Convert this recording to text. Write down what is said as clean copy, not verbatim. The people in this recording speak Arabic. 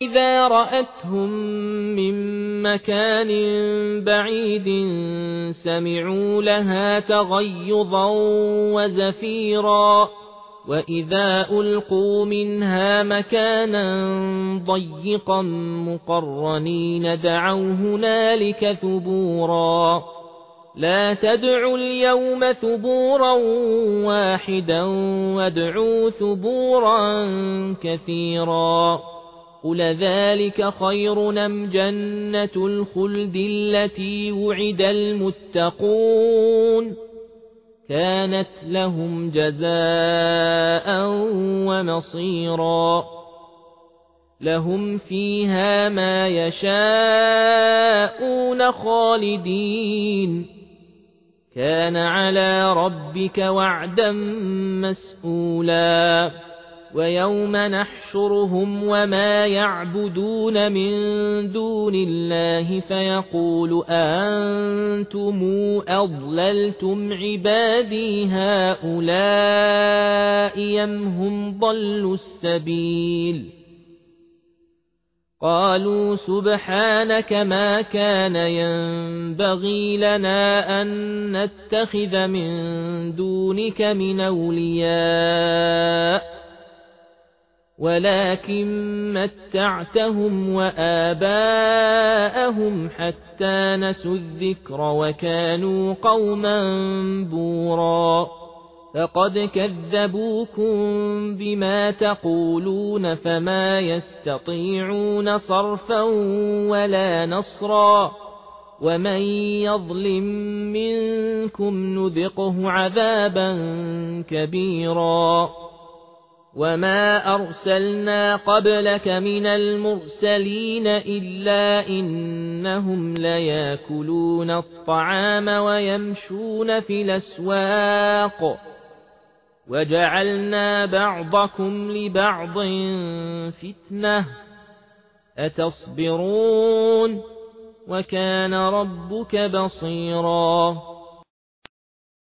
إذا رأتهم من مكان بعيد سمعوا لها تغيظا وزفيرا وإذا ألقوا منها مكانا ضيقا مقرنين دعوا هنالك ثبورا لا تدعوا اليوم ثبورا واحدا وادعوا ثبورا كثيرا قل ذلك خير أم جنة الخلد التي وعد المتقون كانت لهم جزاء ومصيرا لهم فيها ما يشاءون خالدين كان على ربك وعدا مسئولا ويوم نحشرهم وما يعبدون من دون الله فيقول أنتم أضللتم عبادي هؤلاء أم هم ضلوا السبيل قالوا سبحانك ما كان ينبغي لنا أن نتخذ من دونك من أولياء ولكن متعتهم وآباءهم حتى نسوا الذكر وكانوا قوما بورا فقد كذبوكم بما تقولون فما يستطيعون صرفا ولا نصرا ومن يظلم منكم نذقه عذابا كبيرا وما أرسلنا قبلك من المرسلين إلا إنهم ليأكلون الطعام ويمشون في الأسواق وجعلنا بعضكم لبعض فتنة أتصبرون وكان ربك بصيرا